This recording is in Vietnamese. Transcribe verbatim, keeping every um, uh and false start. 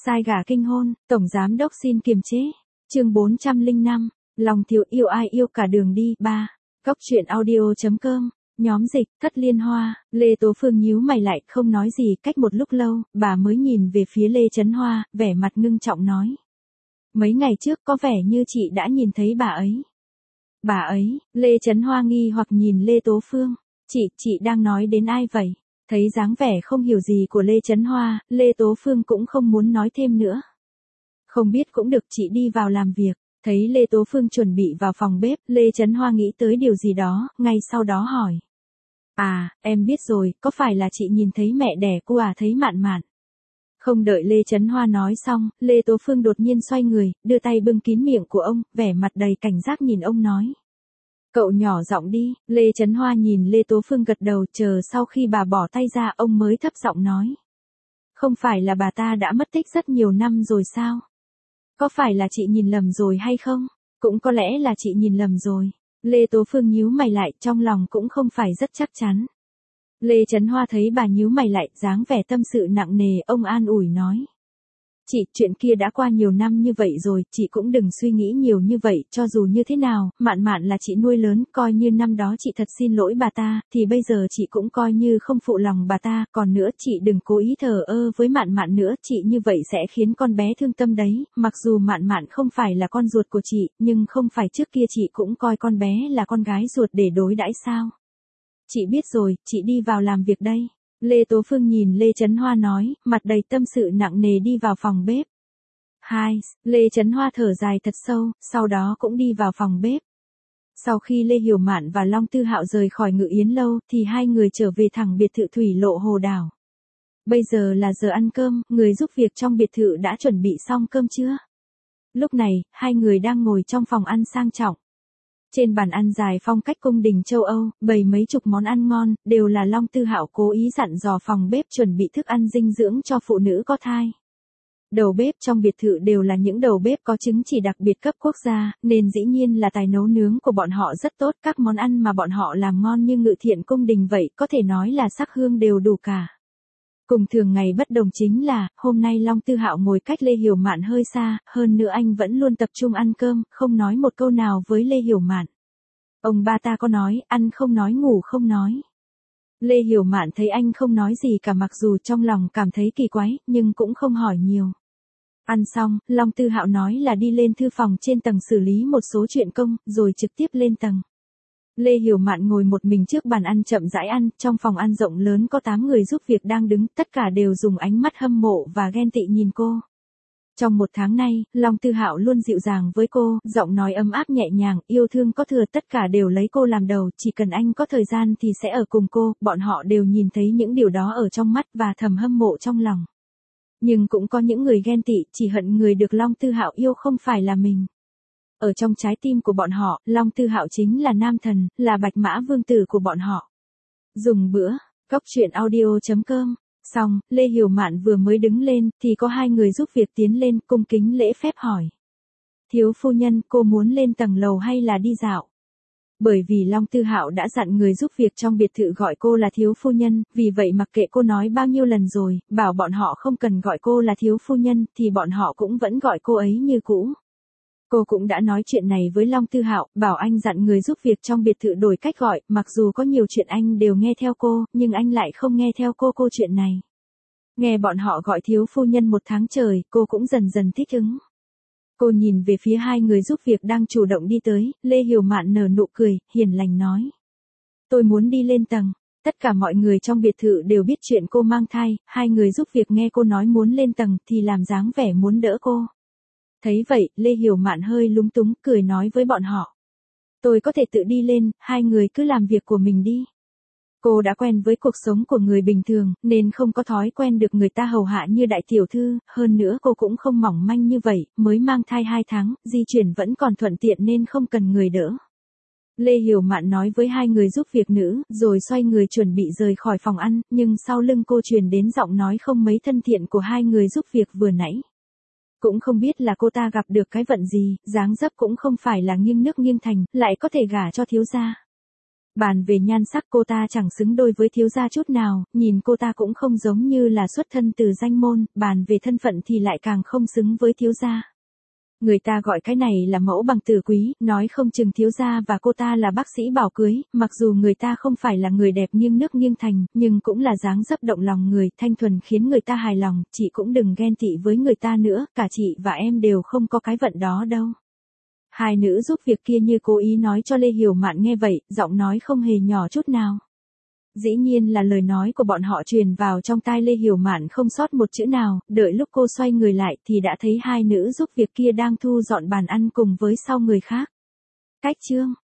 Sai gả kinh hôn, tổng giám đốc xin kiềm chế. Chương bốn trăm lẻ năm, lòng thiếu yêu ai yêu cả đường đi. ba. Cóc truyện audio chấm com, nhóm dịch, Thất Liên Hoa. Lê Tố Phương nhíu mày lại không nói gì, cách một lúc lâu, bà mới nhìn về phía Lê Chấn Hoa, vẻ mặt ngưng trọng nói. Mấy ngày trước có vẻ như chị đã nhìn thấy bà ấy. Bà ấy, Lê Chấn Hoa nghi hoặc nhìn Lê Tố Phương. Chị, chị đang nói đến ai vậy? Thấy dáng vẻ không hiểu gì của Lê Chấn Hoa, Lê Tố Phương cũng không muốn nói thêm nữa. Không biết cũng được, chị đi vào làm việc. Thấy Lê Tố Phương chuẩn bị vào phòng bếp, Lê Chấn Hoa nghĩ tới điều gì đó, ngay sau đó hỏi. À, em biết rồi, có phải là chị nhìn thấy mẹ đẻ cô à, thấy Mạn Mạn? Không đợi Lê Chấn Hoa nói xong, Lê Tố Phương đột nhiên xoay người, đưa tay bưng kín miệng của ông, vẻ mặt đầy cảnh giác nhìn ông nói. Cậu nhỏ giọng đi. Lê Chấn Hoa nhìn Lê Tố Phương gật đầu, chờ sau khi bà bỏ tay ra ông mới thấp giọng nói. Không phải là bà ta đã mất tích rất nhiều năm rồi sao? Có phải là chị nhìn lầm rồi hay không? Cũng có lẽ là chị nhìn lầm rồi. Lê Tố Phương nhíu mày lại, trong lòng cũng không phải rất chắc chắn. Lê Chấn Hoa thấy bà nhíu mày lại, dáng vẻ tâm sự nặng nề, ông an ủi nói. Chị, chuyện kia đã qua nhiều năm như vậy rồi, chị cũng đừng suy nghĩ nhiều như vậy, cho dù như thế nào, Mạn Mạn là chị nuôi lớn, coi như năm đó chị thật xin lỗi bà ta, thì bây giờ chị cũng coi như không phụ lòng bà ta, còn nữa chị đừng cố ý thờ ơ với Mạn Mạn nữa, chị như vậy sẽ khiến con bé thương tâm đấy, mặc dù Mạn Mạn không phải là con ruột của chị, nhưng không phải trước kia chị cũng coi con bé là con gái ruột để đối đãi sao. Chị biết rồi, chị đi vào làm việc đây. Lê Tố Phương nhìn Lê Chấn Hoa nói, mặt đầy tâm sự nặng nề đi vào phòng bếp. Hai, Lê Chấn Hoa thở dài thật sâu, sau đó cũng đi vào phòng bếp. Sau khi Lê Hiểu Mạn và Long Tư Hạo rời khỏi Ngự Yến Lâu, thì hai người trở về thẳng biệt thự Thủy Lộ Hồ Đảo. Bây giờ là giờ ăn cơm, người giúp việc trong biệt thự đã chuẩn bị xong cơm chưa? Lúc này, hai người đang ngồi trong phòng ăn sang trọng. Trên bàn ăn dài phong cách cung đình châu Âu, bày mấy chục món ăn ngon, đều là Long Tư Hạo cố ý dặn dò phòng bếp chuẩn bị thức ăn dinh dưỡng cho phụ nữ có thai. Đầu bếp trong biệt thự đều là những đầu bếp có chứng chỉ đặc biệt cấp quốc gia, nên dĩ nhiên là tài nấu nướng của bọn họ rất tốt, các món ăn mà bọn họ làm ngon như Ngự Thiện cung đình vậy, có thể nói là sắc hương đều đủ cả. Cùng thường ngày bất đồng chính là, hôm nay Long Tư Hạo ngồi cách Lê Hiểu Mạn hơi xa, hơn nữa anh vẫn luôn tập trung ăn cơm, không nói một câu nào với Lê Hiểu Mạn. Ông ba ta có nói, ăn không nói ngủ không nói. Lê Hiểu Mạn thấy anh không nói gì cả, mặc dù trong lòng cảm thấy kỳ quái, nhưng cũng không hỏi nhiều. Ăn xong, Long Tư Hạo nói là đi lên thư phòng trên tầng xử lý một số chuyện công, rồi trực tiếp lên tầng. Lê Hiểu Mạn ngồi một mình trước bàn ăn chậm rãi ăn, trong phòng ăn rộng lớn có tám người giúp việc đang đứng, tất cả đều dùng ánh mắt hâm mộ và ghen tị nhìn cô. Trong một tháng nay, Long Tư Hạo luôn dịu dàng với cô, giọng nói ấm áp nhẹ nhàng, yêu thương có thừa, tất cả đều lấy cô làm đầu, chỉ cần anh có thời gian thì sẽ ở cùng cô, bọn họ đều nhìn thấy những điều đó ở trong mắt và thầm hâm mộ trong lòng. Nhưng cũng có những người ghen tị, chỉ hận người được Long Tư Hạo yêu không phải là mình. Ở trong trái tim của bọn họ, Long Tư Hạo chính là nam thần, là bạch mã vương tử của bọn họ. Dùng bữa, cóc truyện audio chấm com. Xong, Lê Hiểu Mạn vừa mới đứng lên, thì có hai người giúp việc tiến lên, cung kính lễ phép hỏi. Thiếu phu nhân, cô muốn lên tầng lầu hay là đi dạo? Bởi vì Long Tư Hạo đã dặn người giúp việc trong biệt thự gọi cô là thiếu phu nhân, vì vậy mặc kệ cô nói bao nhiêu lần rồi, bảo bọn họ không cần gọi cô là thiếu phu nhân, thì bọn họ cũng vẫn gọi cô ấy như cũ. Cô cũng đã nói chuyện này với Long Tư Hạo, bảo anh dặn người giúp việc trong biệt thự đổi cách gọi, mặc dù có nhiều chuyện anh đều nghe theo cô, nhưng anh lại không nghe theo cô cô chuyện này. Nghe bọn họ gọi thiếu phu nhân một tháng trời, cô cũng dần dần thích ứng. Cô nhìn về phía hai người giúp việc đang chủ động đi tới, Lê Hiểu Mạn nở nụ cười, hiền lành nói. Tôi muốn đi lên tầng. Tất cả mọi người trong biệt thự đều biết chuyện cô mang thai, hai người giúp việc nghe cô nói muốn lên tầng thì làm dáng vẻ muốn đỡ cô. Thấy vậy, Lê Hiểu Mạn hơi lúng túng, cười nói với bọn họ. Tôi có thể tự đi lên, hai người cứ làm việc của mình đi. Cô đã quen với cuộc sống của người bình thường, nên không có thói quen được người ta hầu hạ như đại tiểu thư, hơn nữa cô cũng không mỏng manh như vậy, mới mang thai hai tháng, di chuyển vẫn còn thuận tiện nên không cần người đỡ. Lê Hiểu Mạn nói với hai người giúp việc nữ, rồi xoay người chuẩn bị rời khỏi phòng ăn, nhưng sau lưng cô truyền đến giọng nói không mấy thân thiện của hai người giúp việc vừa nãy. Cũng không biết là cô ta gặp được cái vận gì, dáng dấp cũng không phải là nghiêng nước nghiêng thành, lại có thể gả cho thiếu gia. Bàn về nhan sắc cô ta chẳng xứng đôi với thiếu gia chút nào, nhìn cô ta cũng không giống như là xuất thân từ danh môn, bàn về thân phận thì lại càng không xứng với thiếu gia. Người ta gọi cái này là mẫu bằng tử quý, nói không chừng thiếu gia và cô ta là bác sĩ bảo cưới, mặc dù người ta không phải là người đẹp nghiêng nước nghiêng thành, nhưng cũng là dáng dấp động lòng người, thanh thuần khiến người ta hài lòng, chị cũng đừng ghen tị với người ta nữa, cả chị và em đều không có cái vận đó đâu. Hai nữ giúp việc kia như cố ý nói cho Lê Hiểu Mạn nghe vậy, giọng nói không hề nhỏ chút nào. Dĩ nhiên là lời nói của bọn họ truyền vào trong tai Lê Hiểu Mạn không sót một chữ nào, đợi lúc cô xoay người lại thì đã thấy hai nữ giúp việc kia đang thu dọn bàn ăn cùng với sau người khác. Cách chương